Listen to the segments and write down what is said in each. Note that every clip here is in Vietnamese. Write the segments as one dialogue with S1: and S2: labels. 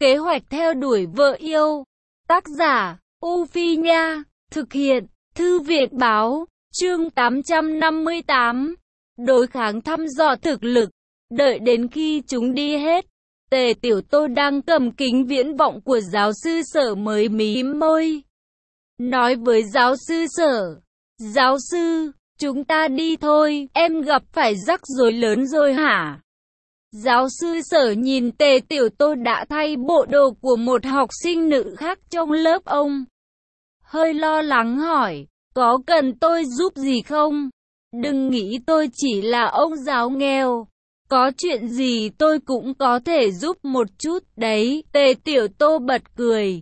S1: Kế hoạch theo đuổi vợ yêu. Tác giả, U Phi Nha. Thực hiện, Thư viện Báo. Chương 858. Đối kháng thăm dò thực lực. Đợi đến khi chúng đi hết, Tề Tiểu Tô đang cầm kính viễn vọng của giáo sư Sở mới mím môi. Nói với giáo sư Sở, giáo sư, chúng ta đi thôi, em gặp phải rắc rối lớn rồi hả? Giáo sư Sở nhìn Tề Tiểu Tô đã thay bộ đồ của một học sinh nữ khác trong lớp ông. Hơi lo lắng hỏi, có cần tôi giúp gì không? Đừng nghĩ tôi chỉ là ông giáo nghèo. Có chuyện gì tôi cũng có thể giúp một chút đấy. Tề Tiểu Tô bật cười.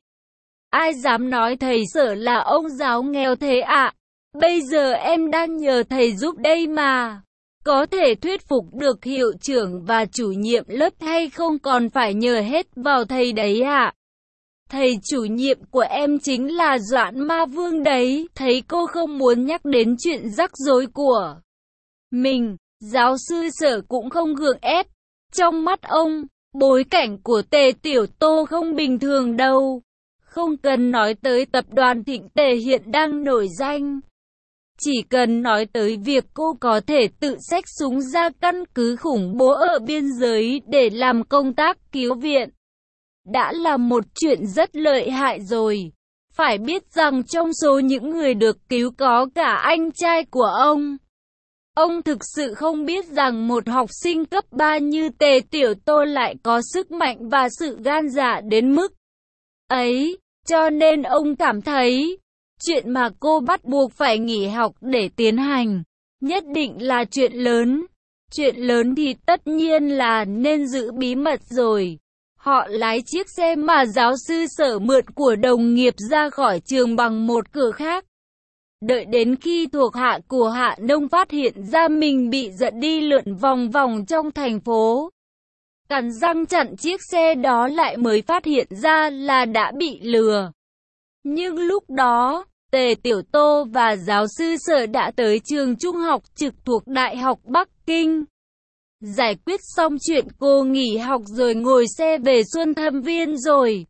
S1: Ai dám nói thầy Sở là ông giáo nghèo thế ạ? Bây giờ em đang nhờ thầy giúp đây mà. Có thể thuyết phục được hiệu trưởng và chủ nhiệm lớp hay không còn phải nhờ hết vào thầy đấy ạ. Thầy chủ nhiệm của em chính là Doãn Ma Vương đấy. Thấy cô không muốn nhắc đến chuyện rắc rối của mình, giáo sư Sở cũng không gượng ép. Trong mắt ông, bối cảnh của Tề Tiểu Tô không bình thường đâu. Không cần nói tới tập đoàn Thịnh Tề hiện đang nổi danh. Chỉ cần nói tới việc cô có thể tự xách súng ra căn cứ khủng bố ở biên giới để làm công tác cứu viện, đã là một chuyện rất lợi hại rồi. Phải biết rằng trong số những người được cứu có cả anh trai của ông. Ông thực sự không biết rằng một học sinh cấp 3 như Tề Tiểu Tô lại có sức mạnh và sự gan dạ đến mức ấy, cho nên ông cảm thấy chuyện mà cô bắt buộc phải nghỉ học để tiến hành nhất định là chuyện lớn. Chuyện lớn thì tất nhiên là nên giữ bí mật rồi. Họ lái chiếc xe mà giáo sư Sở mượn của đồng nghiệp ra khỏi trường bằng một cửa khác. Đợi đến khi thuộc hạ của Hạ Nông phát hiện ra mình bị dẫn đi lượn vòng vòng trong thành phố, cắn răng chặn chiếc xe đó lại mới phát hiện ra là đã bị lừa. Nhưng lúc đó, Tề Tiểu Tô và giáo sư Sở đã tới trường trung học trực thuộc Đại học Bắc Kinh. Giải quyết xong chuyện cô nghỉ học rồi ngồi xe về Xuân Thâm Viên rồi.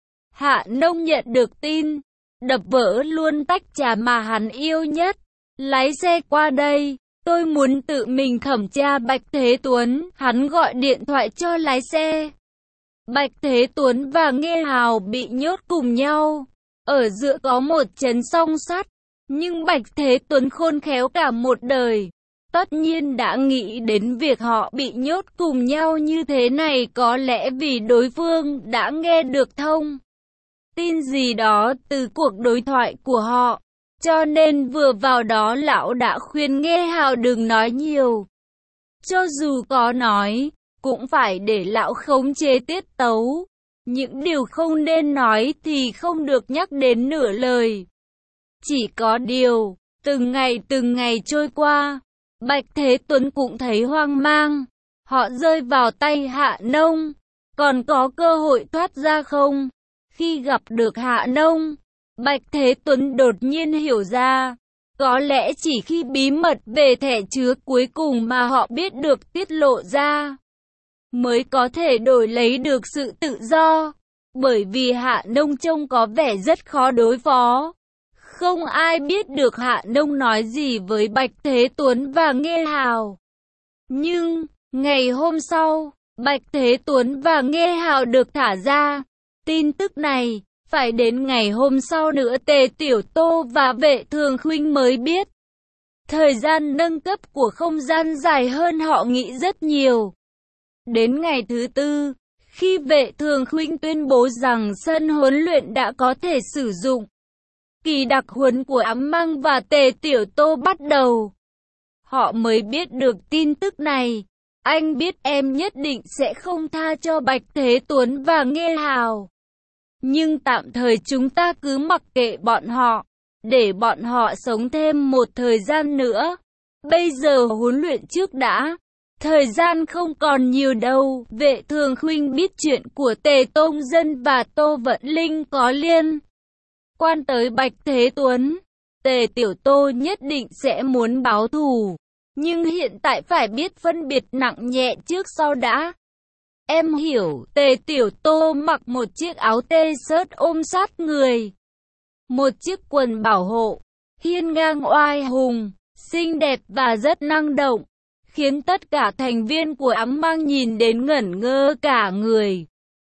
S1: Hạ Nông nhận được tin, đập vỡ luôn tách trà mà hắn yêu nhất. Lái xe qua đây, tôi muốn tự mình thẩm tra Bạch Thế Tuấn. Hắn gọi điện thoại cho lái xe. Bạch Thế Tuấn và Nghê Hào bị nhốt cùng nhau. Ở giữa có một chấn song sắt. Nhưng Bạch Thế Tuấn khôn khéo cả một đời, tất nhiên đã nghĩ đến việc họ bị nhốt cùng nhau như thế này có lẽ vì đối phương đã nghe được thông tin gì đó từ cuộc đối thoại của họ. Cho nên vừa vào đó lão đã khuyên Nghê Hào đừng nói nhiều. Cho dù có nói, cũng phải để lão khống chế tiết tấu. Những điều không nên nói thì không được nhắc đến nửa lời. Chỉ có điều, từng ngày trôi qua, Bạch Thế Tuấn cũng thấy hoang mang. Họ rơi vào tay Hạ Nông, còn có cơ hội thoát ra không? Khi gặp được Hạ Nông, Bạch Thế Tuấn đột nhiên hiểu ra, có lẽ chỉ khi bí mật về thẻ chứa cuối cùng mà họ biết được tiết lộ ra, mới có thể đổi lấy được sự tự do. Bởi vì Hạ Nông trông có vẻ rất khó đối phó. Không ai biết được Hạ Nông nói gì với Bạch Thế Tuấn và Nghê Hào. Nhưng, ngày hôm sau, Bạch Thế Tuấn và Nghê Hào được thả ra. Tin tức này, phải đến ngày hôm sau nữa Tề Tiểu Tô và Vệ Thường Khuynh mới biết. Thời gian nâng cấp của không gian dài hơn họ nghĩ rất nhiều. Đến ngày thứ tư, khi Vệ Thường Khuynh tuyên bố rằng sân huấn luyện đã có thể sử dụng, kỳ đặc huấn của Ám Măng và Tề Tiểu Tô bắt đầu. Họ mới biết được tin tức này. Anh biết em nhất định sẽ không tha cho Bạch Thế Tuấn và Nghê Hào. Nhưng tạm thời chúng ta cứ mặc kệ bọn họ, để bọn họ sống thêm một thời gian nữa. Bây giờ huấn luyện trước đã. Thời gian không còn nhiều đâu. Vệ Thường Khuynh biết chuyện của Tề Tông Dân và Tô Vận Linh có liên quan tới Bạch Thế Tuấn. Tề Tiểu Tô nhất định sẽ muốn báo thù. Nhưng hiện tại phải biết phân biệt nặng nhẹ trước sau đã. Em hiểu. Tề Tiểu Tô mặc một chiếc áo t-shirt ôm sát người, một chiếc quần bảo hộ, hiên ngang oai hùng, xinh đẹp và rất năng động, khiến tất cả thành viên của Ám Mang nhìn đến ngẩn ngơ cả người.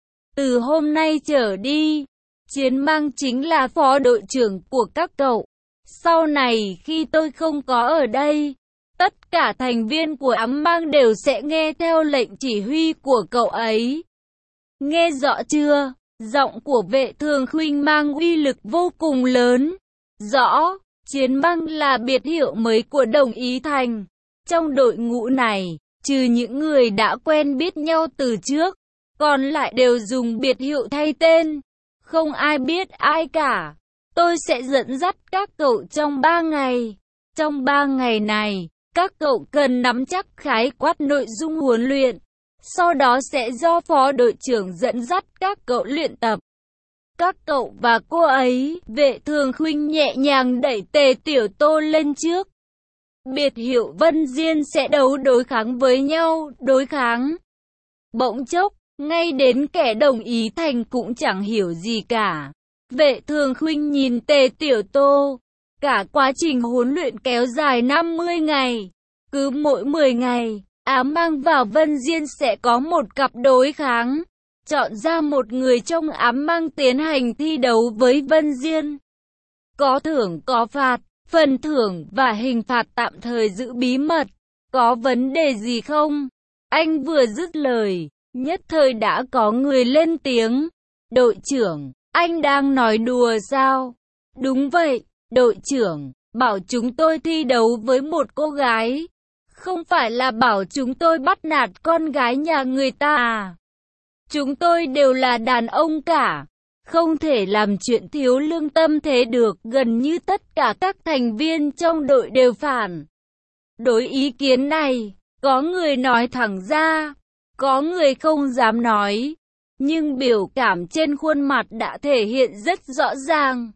S1: Từ hôm nay trở đi, Chiến Mang chính là phó đội trưởng của các cậu. Sau này khi tôi không có ở đây, tất cả thành viên của Ám Mang đều sẽ nghe theo lệnh chỉ huy của cậu ấy. Nghe rõ chưa? Giọng của Vệ Thường Khuynh mang uy lực vô cùng lớn. Rõ, Chiến Mang là biệt hiệu mới của Đồng Ý Thành. Trong đội ngũ này, trừ những người đã quen biết nhau từ trước, còn lại đều dùng biệt hiệu thay tên. Không ai biết ai cả. Tôi sẽ dẫn dắt các cậu trong 3 ngày. Trong 3 ngày này, các cậu cần nắm chắc khái quát nội dung huấn luyện. Sau đó sẽ do phó đội trưởng dẫn dắt các cậu luyện tập. Các cậu và cô ấy, Vệ Thường Khuynh nhẹ nhàng đẩy Tề Tiểu Tô lên trước. Biệt hiệu Vân Diên sẽ đấu đối kháng với nhau, đối kháng. Bỗng chốc, ngay đến kẻ Đồng Ý Thành cũng chẳng hiểu gì cả. Vệ Thường Khuynh nhìn Tề Tiểu Tô. Cả quá trình huấn luyện kéo dài 50 ngày. Cứ mỗi 10 ngày, Ám Mang và Vân Diên sẽ có một cặp đối kháng. Chọn ra một người trong Ám Mang tiến hành thi đấu với Vân Diên. Có thưởng có phạt, phần thưởng và hình phạt tạm thời giữ bí mật. Có vấn đề gì không? Anh vừa dứt lời, nhất thời đã có người lên tiếng. Đội trưởng, anh đang nói đùa sao? Đúng vậy, đội trưởng, bảo chúng tôi thi đấu với một cô gái. Không phải là bảo chúng tôi bắt nạt con gái nhà người ta à? Chúng tôi đều là đàn ông cả. Không thể làm chuyện thiếu lương tâm thế được. Gần như tất cả các thành viên trong đội đều phản đối ý kiến này. Có người nói thẳng ra, có người không dám nói. Nhưng biểu cảm trên khuôn mặt đã thể hiện rất rõ ràng.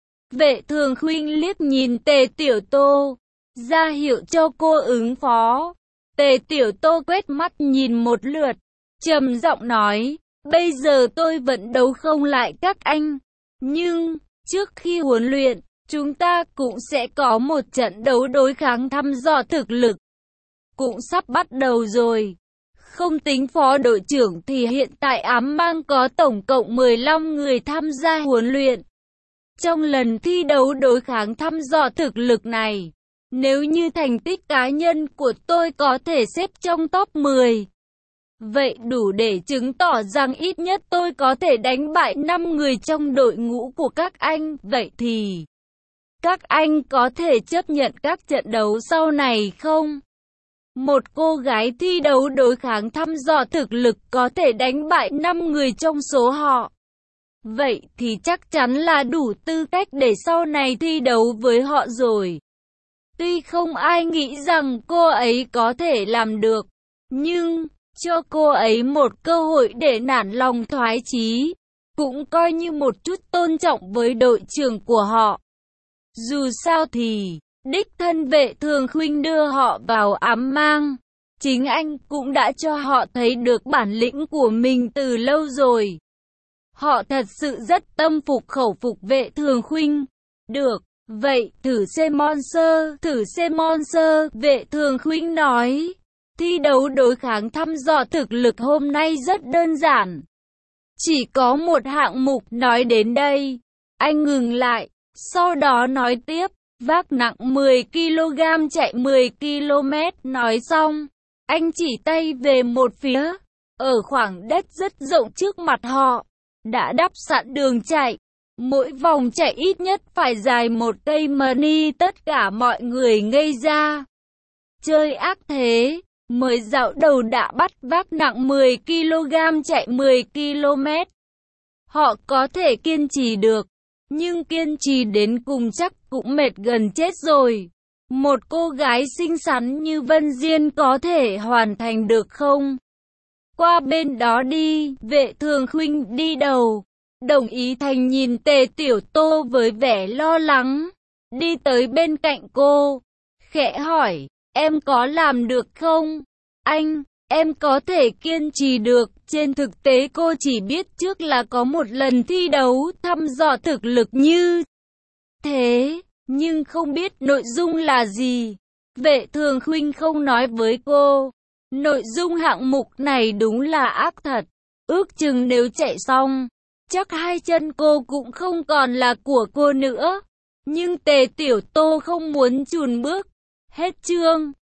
S1: Vệ Thường Khuynh liếc nhìn Tề Tiểu Tô, ra hiệu cho cô ứng phó. Tề Tiểu Tô quét mắt nhìn một lượt, trầm giọng nói, bây giờ tôi vẫn đấu không lại các anh. Nhưng, trước khi huấn luyện, chúng ta cũng sẽ có một trận đấu đối kháng thăm dò thực lực. Cũng sắp bắt đầu rồi. Không tính phó đội trưởng thì hiện tại Ám Mang có tổng cộng 15 người tham gia huấn luyện. Trong lần thi đấu đối kháng thăm dò thực lực này, nếu như thành tích cá nhân của tôi có thể xếp trong top 10, vậy đủ để chứng tỏ rằng ít nhất tôi có thể đánh bại 5 người trong đội ngũ của các anh. Vậy thì, các anh có thể chấp nhận các trận đấu sau này không? Một cô gái thi đấu đối kháng thăm dò thực lực có thể đánh bại 5 người trong số họ. Vậy thì chắc chắn là đủ tư cách để sau này thi đấu với họ rồi. Tuy không ai nghĩ rằng cô ấy có thể làm được, nhưng cho cô ấy một cơ hội để nản lòng thoái chí, cũng coi như một chút tôn trọng với đội trưởng của họ. Dù sao thì, đích thân Vệ Thường Khuynh đưa họ vào Ám Mang. Chính anh cũng đã cho họ thấy được bản lĩnh của mình từ lâu rồi. Họ thật sự rất tâm phục khẩu phục Vệ Thường Khuynh. Được, vậy thử xem Monster, thử xem Monster, Vệ Thường Khuynh nói. Thi đấu đối kháng thăm dò thực lực hôm nay rất đơn giản. Chỉ có một hạng mục. Nói đến đây, anh ngừng lại, sau đó nói tiếp. Vác nặng 10 kg chạy 10 km. Nói xong, anh chỉ tay về một phía. Ở khoảng đất rất rộng trước mặt họ, đã đắp sẵn đường chạy. Mỗi vòng chạy ít nhất phải dài 1 cây money. Tất cả mọi người ngây ra. Chơi ác thế, mới dạo đầu đã bắt vác nặng 10 kg chạy 10 km. Họ có thể kiên trì được, nhưng kiên trì đến cùng chắc cũng mệt gần chết rồi. Một cô gái xinh xắn như Vân Diên có thể hoàn thành được không? Qua bên đó đi, Vệ Thường Khuynh đi đầu. Đồng Ý Thành nhìn Tề Tiểu Tô với vẻ lo lắng, đi tới bên cạnh cô, khẽ hỏi, em có làm được không? Anh, em có thể kiên trì được. Trên thực tế cô chỉ biết trước là có một lần thi đấu thăm dò thực lực như thế, nhưng không biết nội dung là gì. Vệ Thường Khuynh không nói với cô. Nội dung hạng mục này đúng là ác thật. Ước chừng nếu chạy xong, chắc hai chân cô cũng không còn là của cô nữa. Nhưng Tề Tiểu Tô không muốn chùn bước. Hết chương.